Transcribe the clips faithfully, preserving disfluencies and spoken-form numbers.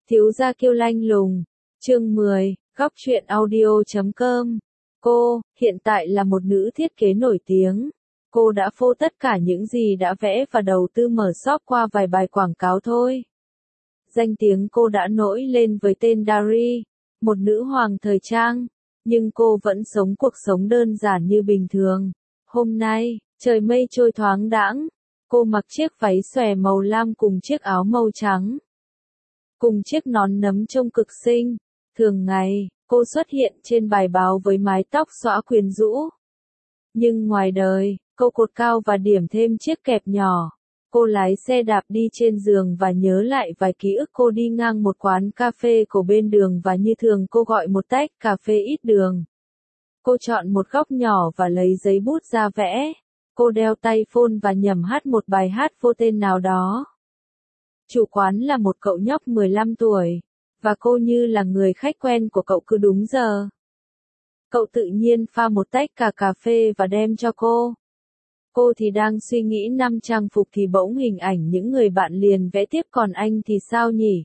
Thiếu gia kiêu lanh lùng. Chương mười, góc truyện audio chấm com. Cô, hiện tại là một nữ thiết kế nổi tiếng. Cô đã phô tất cả những gì đã vẽ và đầu tư mở shop qua vài bài quảng cáo thôi. Danh tiếng cô đã nổi lên với tên Dari, một nữ hoàng thời trang. Nhưng cô vẫn sống cuộc sống đơn giản như bình thường. Hôm nay, trời mây trôi thoáng đãng. Cô mặc chiếc váy xòe màu lam cùng chiếc áo màu trắng. Cùng chiếc nón nấm trông cực xinh. Thường ngày, cô xuất hiện trên bài báo với mái tóc xõa quyến rũ. Nhưng ngoài đời, cô cột cao và điểm thêm chiếc kẹp nhỏ. Cô lái xe đạp đi trên giường và nhớ lại vài ký ức cô đi ngang một quán cà phê cổ bên đường và như thường cô gọi một tách cà phê ít đường. Cô chọn một góc nhỏ và lấy giấy bút ra vẽ. Cô đeo tai phone và nhẩm hát một bài hát vô tên nào đó. Chủ quán là một cậu nhóc mười lăm tuổi, và cô như là người khách quen của cậu cứ đúng giờ. Cậu tự nhiên pha một tách cà cà phê và đem cho cô. Cô thì đang suy nghĩ năm trang phục thì bỗng hình ảnh những người bạn liền vẽ tiếp, còn anh thì sao nhỉ?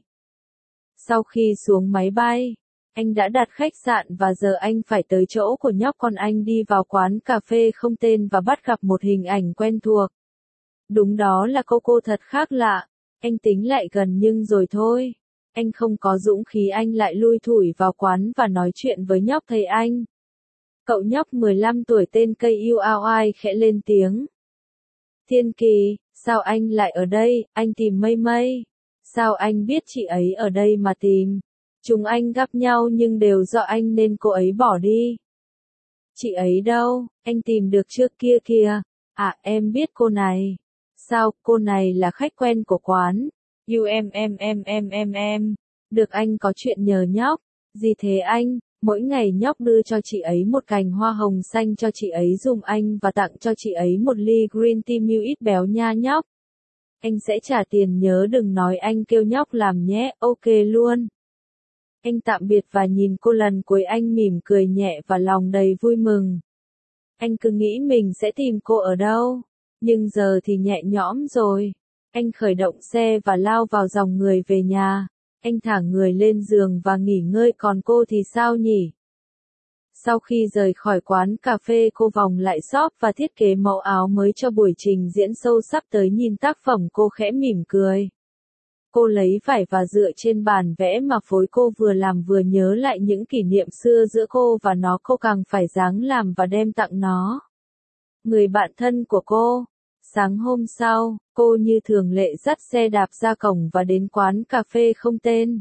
Sau khi xuống máy bay, anh đã đặt khách sạn và giờ anh phải tới chỗ của nhóc, còn anh đi vào quán cà phê không tên và bắt gặp một hình ảnh quen thuộc. Đúng đó là cô cô thật khác lạ. Anh tính lại gần nhưng rồi thôi. Anh không có dũng khí, anh lại lui thủi vào quán và nói chuyện với nhóc thầy anh. Cậu nhóc mười lăm tuổi tên Cây Yêu Ao Ai khẽ lên tiếng. Thiên Kỳ, sao anh lại ở đây? Anh tìm Mây Mây. Sao anh biết chị ấy ở đây mà tìm? Chúng anh gặp nhau nhưng đều do anh nên cô ấy bỏ đi. Chị ấy đâu? Anh tìm được trước kia kìa. À, em biết cô này. Sao, cô này là khách quen của quán. U em em em em em em. Được, anh có chuyện nhờ nhóc. Gì thế anh? Mỗi ngày nhóc đưa cho chị ấy một cành hoa hồng xanh cho chị ấy dùng anh và tặng cho chị ấy một ly green tea milk ít béo nha nhóc. Anh sẽ trả tiền, nhớ đừng nói anh kêu nhóc làm nhé, ok luôn. Anh tạm biệt và nhìn cô lần cuối, anh mỉm cười nhẹ và lòng đầy vui mừng. Anh cứ nghĩ mình sẽ tìm cô ở đâu, nhưng giờ thì nhẹ nhõm rồi. Anh khởi động xe và lao vào dòng người về nhà. Anh thả người lên giường và nghỉ ngơi, còn cô thì sao nhỉ? Sau khi rời khỏi quán cà phê, cô vòng lại shop và thiết kế mẫu áo mới cho buổi trình diễn show sắp tới. Nhìn tác phẩm, cô khẽ mỉm cười. Cô lấy vải và dựa trên bàn vẽ mà phối, cô vừa làm vừa nhớ lại những kỷ niệm xưa giữa cô và nó. Cô càng phải ráng làm và đem tặng nó. Người bạn thân của cô. Sáng hôm sau, cô như thường lệ dắt xe đạp ra cổng và đến quán cà phê không tên.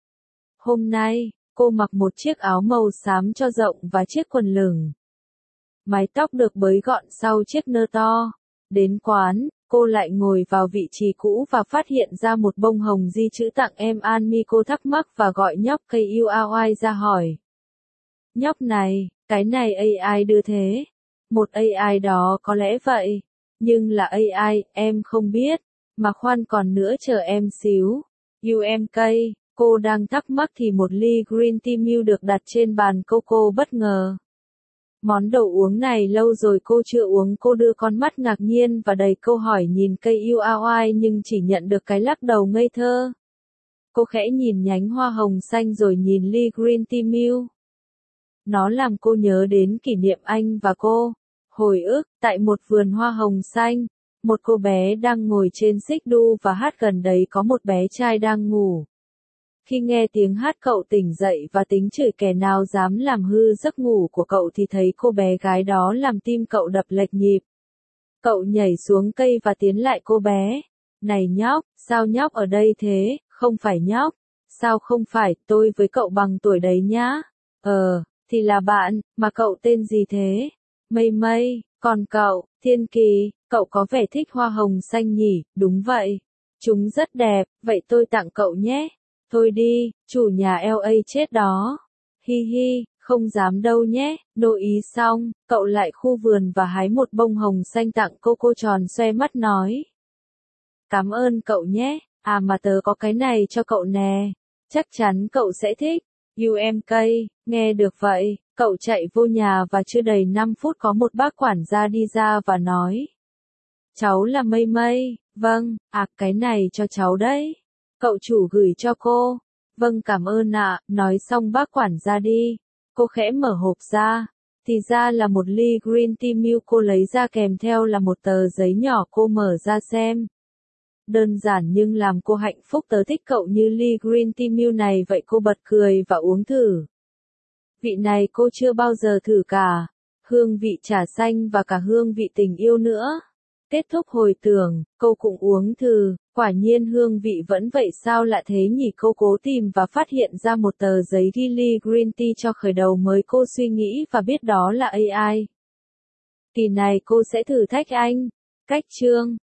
Hôm nay, cô mặc một chiếc áo màu xám cho rộng và chiếc quần lửng. Mái tóc được bới gọn sau chiếc nơ to. Đến quán, cô lại ngồi vào vị trí cũ và phát hiện ra một bông hồng di chữ tặng em An Mi. Cô thắc mắc và gọi nhóc Cây Yêu Ao Ai ra hỏi. Nhóc này, cái này a i đưa thế? Một a i đó có lẽ vậy. Nhưng là a i, em không biết. Mà khoan, còn nữa, chờ em xíu. u em ca, cô đang thắc mắc thì một ly green tea milk được đặt trên bàn cô. Cô bất ngờ. Món đồ uống này lâu rồi cô chưa uống. Cô đưa con mắt ngạc nhiên và đầy câu hỏi nhìn Cây Yêu Ao Ai nhưng chỉ nhận được cái lắc đầu ngây thơ. Cô khẽ nhìn nhánh hoa hồng xanh rồi nhìn ly green tea milk. Nó làm cô nhớ đến kỷ niệm anh và cô. Hồi ức, tại một vườn hoa hồng xanh, một cô bé đang ngồi trên xích đu và hát, gần đấy có một bé trai đang ngủ. Khi nghe tiếng hát, cậu tỉnh dậy và tính chửi kẻ nào dám làm hư giấc ngủ của cậu thì thấy cô bé gái đó làm tim cậu đập lệch nhịp. Cậu nhảy xuống cây và tiến lại cô bé. Này nhóc, sao nhóc ở đây thế? Không phải nhóc. Sao không phải, tôi với cậu bằng tuổi đấy nhá. Ờ, thì là bạn, mà cậu tên gì thế? Mây Mây. Còn cậu, Thiên Kỳ, cậu có vẻ thích hoa hồng xanh nhỉ? Đúng vậy. Chúng rất đẹp, vậy tôi tặng cậu nhé. Thôi đi, chủ nhà lờ a chết đó. Hi hi, không dám đâu nhé. Nội ý xong, cậu lại khu vườn và hái một bông hồng xanh tặng cô. Cô tròn xoe mắt nói. Cảm ơn cậu nhé. À mà tớ có cái này cho cậu nè. Chắc chắn cậu sẽ thích. u em ca, nghe được vậy, cậu chạy vô nhà và chưa đầy năm phút có một bác quản gia đi ra và nói. Cháu là Mây Mây. Vâng, à cái này cho cháu đấy. Cậu chủ gửi cho cô. Vâng cảm ơn ạ, nói xong bác quản gia đi. Cô khẽ mở hộp ra. Thì ra là một ly green tea milk, cô lấy ra kèm theo là một tờ giấy nhỏ, cô mở ra xem. Đơn giản nhưng làm cô hạnh phúc, tớ thích cậu như ly green tea milk này vậy, cô bật cười và uống thử. Vị này cô chưa bao giờ thử cả. Hương vị trà xanh và cả hương vị tình yêu nữa. Kết thúc hồi tưởng, cô cũng uống thử, quả nhiên hương vị vẫn vậy, sao lạ thế nhỉ, cô cố tìm và phát hiện ra một tờ giấy ghi ly green tea cho khởi đầu mới, cô suy nghĩ và biết đó là a i. Kỳ này cô sẽ thử thách anh. Cách chương